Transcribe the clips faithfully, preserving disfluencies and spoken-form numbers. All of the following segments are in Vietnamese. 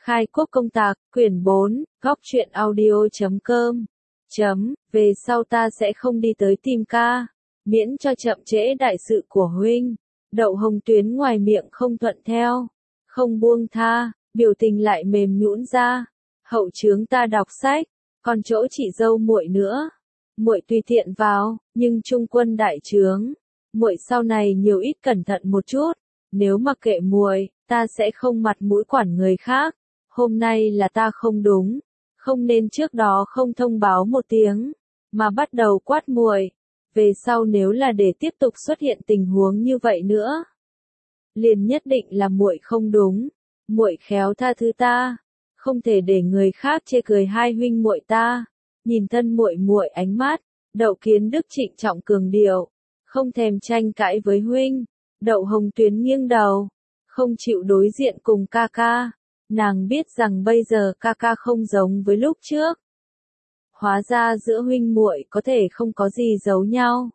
Khai quốc công tạc, quyển bốn, góc truyện audio chấm com. Chấm, về sau ta sẽ không đi tới tìm ca, miễn cho chậm trễ đại sự của huynh. Đậu Hồng Tuyến ngoài miệng không thuận theo, không buông tha, biểu tình lại mềm nhũn ra. Hậu trướng ta đọc sách, còn chỗ chị dâu muội nữa. Muội tùy tiện vào, nhưng trung quân đại trướng, muội sau này nhiều ít cẩn thận một chút, nếu mặc kệ muội, ta sẽ không mặt mũi quản người khác. Hôm nay là ta không đúng, không nên trước đó không thông báo một tiếng, mà bắt đầu quát muội. Về sau nếu là để tiếp tục xuất hiện tình huống như vậy nữa, liền nhất định là muội không đúng. Muội khéo tha thứ ta, không thể để người khác chê cười hai huynh muội ta. Nhìn thân muội muội ánh mắt, Đậu Kiến Đức trịnh trọng cường điệu, không thèm tranh cãi với huynh. Đậu Hồng Tuyến nghiêng đầu, không chịu đối diện cùng ca ca. Nàng biết rằng bây giờ ca ca không giống với lúc trước. Hóa ra giữa huynh muội có thể không có gì giấu nhau.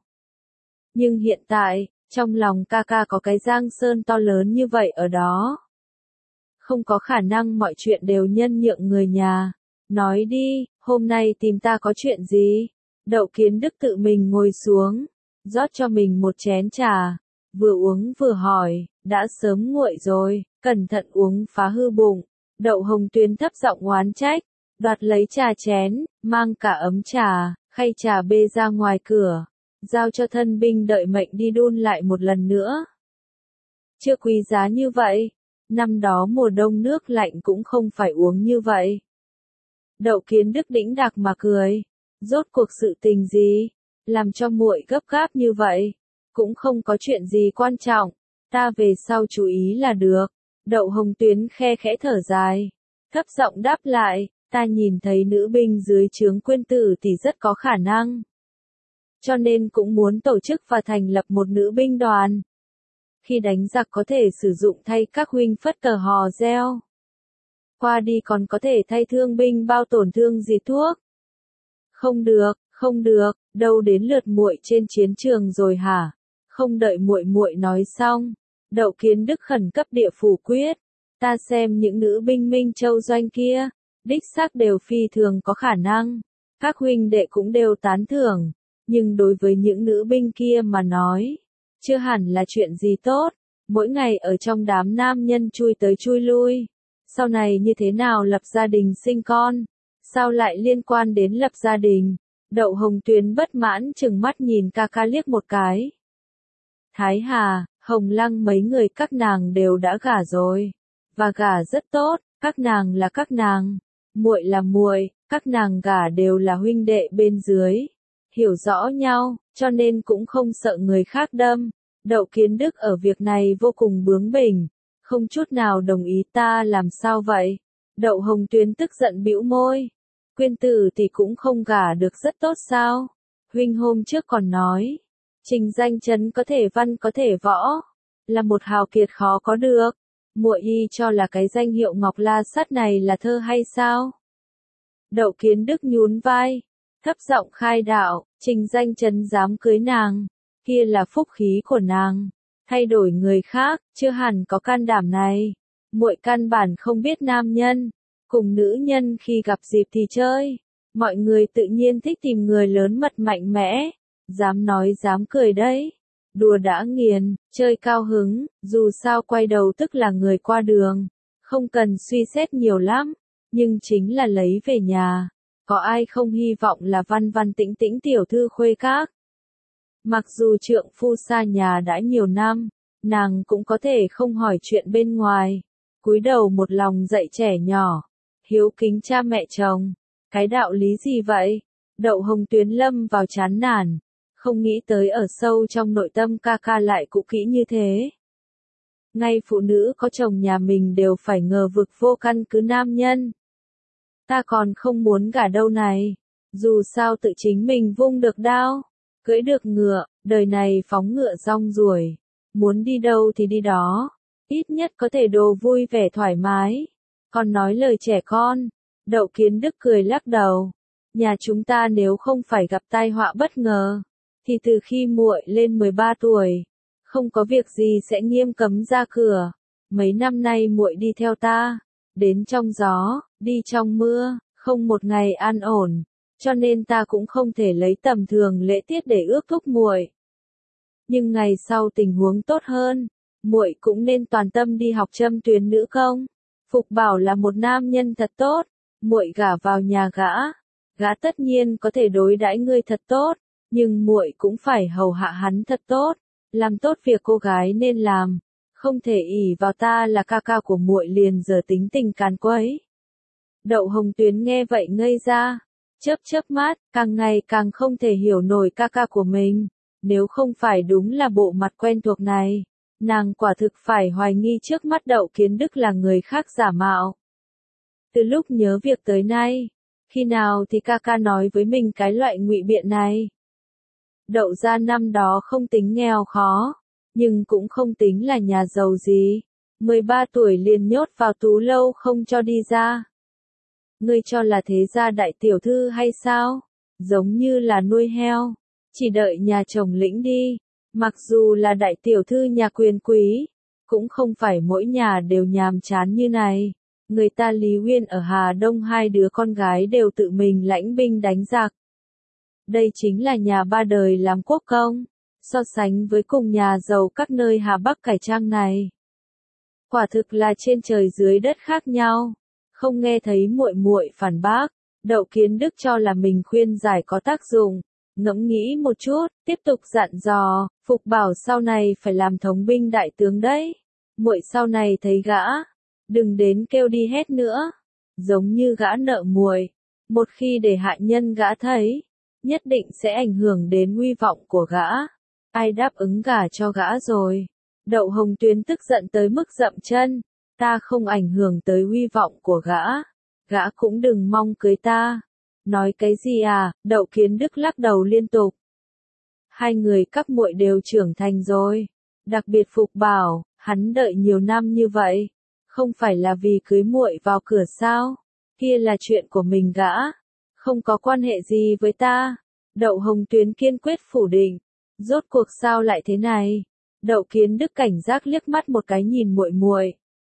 Nhưng hiện tại, trong lòng ca ca có cái giang sơn to lớn như vậy ở đó. Không có khả năng mọi chuyện đều nhân nhượng người nhà. Nói đi, hôm nay tìm ta có chuyện gì? Đậu Kiến Đức tự mình ngồi xuống, rót cho mình một chén trà, vừa uống vừa hỏi, đã sớm nguội rồi, cẩn thận uống phá hư bụng. Đậu Hồng Tuyến thấp giọng oán trách, đoạt lấy trà chén, mang cả ấm trà, khay trà bê ra ngoài cửa, giao cho thân binh đợi mệnh đi đun lại một lần nữa. Chưa quý giá như vậy, năm đó mùa đông nước lạnh cũng không phải uống như vậy. Đậu Kiến Đức đĩnh đạc mà cười, rốt cuộc sự tình gì, làm cho muội gấp gáp như vậy, cũng không có chuyện gì quan trọng, ta về sau chú ý là được. Đậu Hồng Tuyến khe khẽ thở dài, thấp giọng đáp lại, ta nhìn thấy nữ binh dưới trướng Quyên Tử thì rất có khả năng. Cho nên cũng muốn tổ chức và thành lập một nữ binh đoàn. Khi đánh giặc có thể sử dụng thay các huynh phất cờ hò reo. Qua đi còn có thể thay thương binh bao tổn thương gì thuốc. Không được, không được, đâu đến lượt muội trên chiến trường rồi hả? Không đợi muội muội nói xong, Đậu Kiến Đức khẩn cấp địa phủ quyết, ta xem những nữ binh Minh Châu doanh kia, đích xác đều phi thường có khả năng, các huynh đệ cũng đều tán thưởng, nhưng đối với những nữ binh kia mà nói, chưa hẳn là chuyện gì tốt, mỗi ngày ở trong đám nam nhân chui tới chui lui, sau này như thế nào lập gia đình sinh con, sao lại liên quan đến lập gia đình? Đậu Hồng Tuyến bất mãn chừng mắt nhìn ca ca liếc một cái. Thái Hà, Hồng Lăng mấy người các nàng đều đã gả rồi, và gả rất tốt, các nàng là các nàng, muội là muội, các nàng gả đều là huynh đệ bên dưới, hiểu rõ nhau, cho nên cũng không sợ người khác đâm. Đậu Kiến Đức ở việc này vô cùng bướng bỉnh, không chút nào đồng ý. Ta làm sao vậy? Đậu Hồng Tuyến tức giận bĩu môi. Quyên Tử thì cũng không gả được rất tốt sao? Huynh hôm trước còn nói, Trình Danh Chấn có thể văn có thể võ, là một hào kiệt khó có được. Muội y cho là cái danh hiệu Ngọc La Sát này là thơ hay sao? Đậu Kiến Đức nhún vai, thấp giọng khai đạo, Trình Danh Chấn dám cưới nàng, kia là phúc khí của nàng, thay đổi người khác, chưa hẳn có can đảm này. Muội căn bản không biết nam nhân, cùng nữ nhân khi gặp dịp thì chơi, mọi người tự nhiên thích tìm người lớn mật mạnh mẽ, dám nói dám cười đấy. Đùa đã nghiền, chơi cao hứng, dù sao quay đầu tức là người qua đường, không cần suy xét nhiều lắm, nhưng chính là lấy về nhà, có ai không hy vọng là văn văn tĩnh tĩnh tiểu thư khuê các. Mặc dù trượng phu xa nhà đã nhiều năm, nàng cũng có thể không hỏi chuyện bên ngoài, cúi đầu một lòng dạy trẻ nhỏ, hiếu kính cha mẹ chồng, cái đạo lý gì vậy? Đậu Hồng Tuyến lâm vào chán nản, không nghĩ tới ở sâu trong nội tâm ca ca lại cũ kỹ như thế. Ngay phụ nữ có chồng nhà mình đều phải ngờ vực vô căn cứ nam nhân. Ta còn không muốn gả đâu này, dù sao tự chính mình vung được đao, cưỡi được ngựa, đời này phóng ngựa rong ruổi, muốn đi đâu thì đi đó, ít nhất có thể đồ vui vẻ thoải mái, còn nói lời trẻ con. Đậu Kiến Đức cười lắc đầu, nhà chúng ta nếu không phải gặp tai họa bất ngờ, thì từ khi muội lên mười ba tuổi, không có việc gì sẽ nghiêm cấm ra cửa, mấy năm nay muội đi theo ta, đến trong gió, đi trong mưa, không một ngày an ổn, cho nên ta cũng không thể lấy tầm thường lễ tiết để ước thúc muội. Nhưng ngày sau tình huống tốt hơn, muội cũng nên toàn tâm đi học châm tuyến nữ công. Phục Bảo là một nam nhân thật tốt, muội gả vào nhà gã, gã tất nhiên có thể đối đãi ngươi thật tốt, nhưng muội cũng phải hầu hạ hắn thật tốt, làm tốt việc cô gái nên làm, không thể ỷ vào ta là ca ca của muội liền giờ tính tình càn quấy. Đậu Hồng Tuyến nghe vậy ngây ra, chớp chớp mắt, càng ngày càng không thể hiểu nổi ca ca của mình, nếu không phải đúng là bộ mặt quen thuộc này, nàng quả thực phải hoài nghi trước mắt Đậu Kiến Đức là người khác giả mạo. Từ lúc nhớ việc tới nay, khi nào thì ca ca nói với mình cái loại ngụy biện này. Đậu gia năm đó không tính nghèo khó, nhưng cũng không tính là nhà giàu gì, mười ba tuổi liền nhốt vào tú lâu không cho đi ra. Ngươi cho là thế gia đại tiểu thư hay sao? Giống như là nuôi heo, chỉ đợi nhà chồng lĩnh đi. Mặc dù là đại tiểu thư nhà quyền quý, cũng không phải mỗi nhà đều nhàm chán như này. Người ta Lý Uyên ở Hà Đông hai đứa con gái đều tự mình lãnh binh đánh giặc. Đây chính là nhà ba đời làm quốc công, so sánh với cùng nhà giàu các nơi Hà Bắc cải trang này. Quả thực là trên trời dưới đất khác nhau. Không nghe thấy muội muội phản bác, Đậu Kiến Đức cho là mình khuyên giải có tác dụng, ngẫm nghĩ một chút, tiếp tục dặn dò, Phục Bảo sau này phải làm thống binh đại tướng đấy. Muội sau này thấy gã, đừng đến kêu đi hết nữa, giống như gã nợ muội, một khi để hạ nhân gã thấy, nhất định sẽ ảnh hưởng đến uy vọng của gã. Ai đáp ứng gả cho gã rồi? Đậu Hồng Tuyến tức giận tới mức dậm chân. Ta không ảnh hưởng tới uy vọng của gã, gã cũng đừng mong cưới ta. Nói cái gì à? Đậu Kiến Đức lắc đầu liên tục. Hai người các muội đều trưởng thành rồi, đặc biệt Phục Bảo, hắn đợi nhiều năm như vậy, không phải là vì cưới muội vào cửa sao? Kia là chuyện của mình gã, không có quan hệ gì với ta. Đậu Hồng Tuyến kiên quyết phủ định. Rốt cuộc sao lại thế này? Đậu Kiến Đức cảnh giác liếc mắt một cái nhìn muội muội.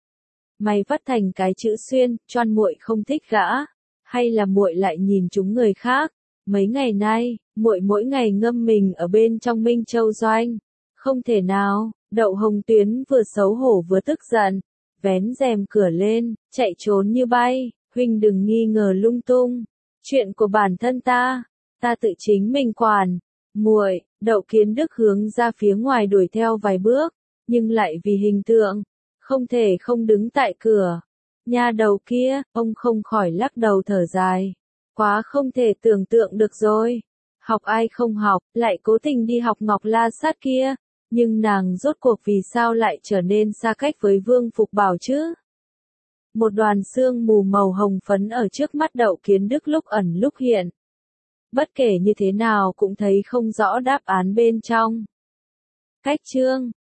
Mày vắt thành cái chữ xuyên, choan muội không thích gã, hay là muội lại nhìn chúng người khác? Mấy ngày nay, muội mỗi ngày ngâm mình ở bên trong Minh Châu doanh, không thể nào. Đậu Hồng Tuyến vừa xấu hổ vừa tức giận, vén rèm cửa lên, chạy trốn như bay. Huynh đừng nghi ngờ lung tung, chuyện của bản thân ta, ta tự chính mình quản. Muội, Đậu Kiến Đức hướng ra phía ngoài đuổi theo vài bước, nhưng lại vì hình tượng, không thể không đứng tại cửa. Nha đầu kia, ông không khỏi lắc đầu thở dài. Quá không thể tưởng tượng được rồi. Học ai không học, lại cố tình đi học Ngọc La Sát kia. Nhưng nàng rốt cuộc vì sao lại trở nên xa cách với Vương Phục Bảo chứ? Một đoàn sương mù màu hồng phấn ở trước mắt Đậu Kiến Đức lúc ẩn lúc hiện. Bất kể như thế nào cũng thấy không rõ đáp án bên trong. Cách chương